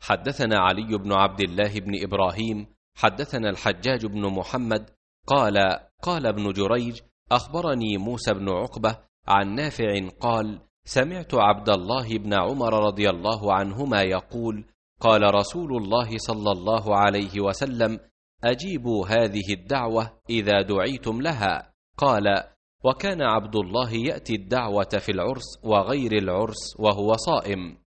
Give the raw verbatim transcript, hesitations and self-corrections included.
حدثنا علي بن عبد الله بن إبراهيم حدثنا الحجاج بن محمد قال قال ابن جريج أخبرني موسى بن عقبة عن نافع قال سمعت عبد الله بن عمر رضي الله عنهما يقول قال رسول الله صلى الله عليه وسلم أجيبوا هذه الدعوة إذا دعيتم لها. قال وكان عبد الله يأتي الدعوة في العرس وغير العرس وهو صائم.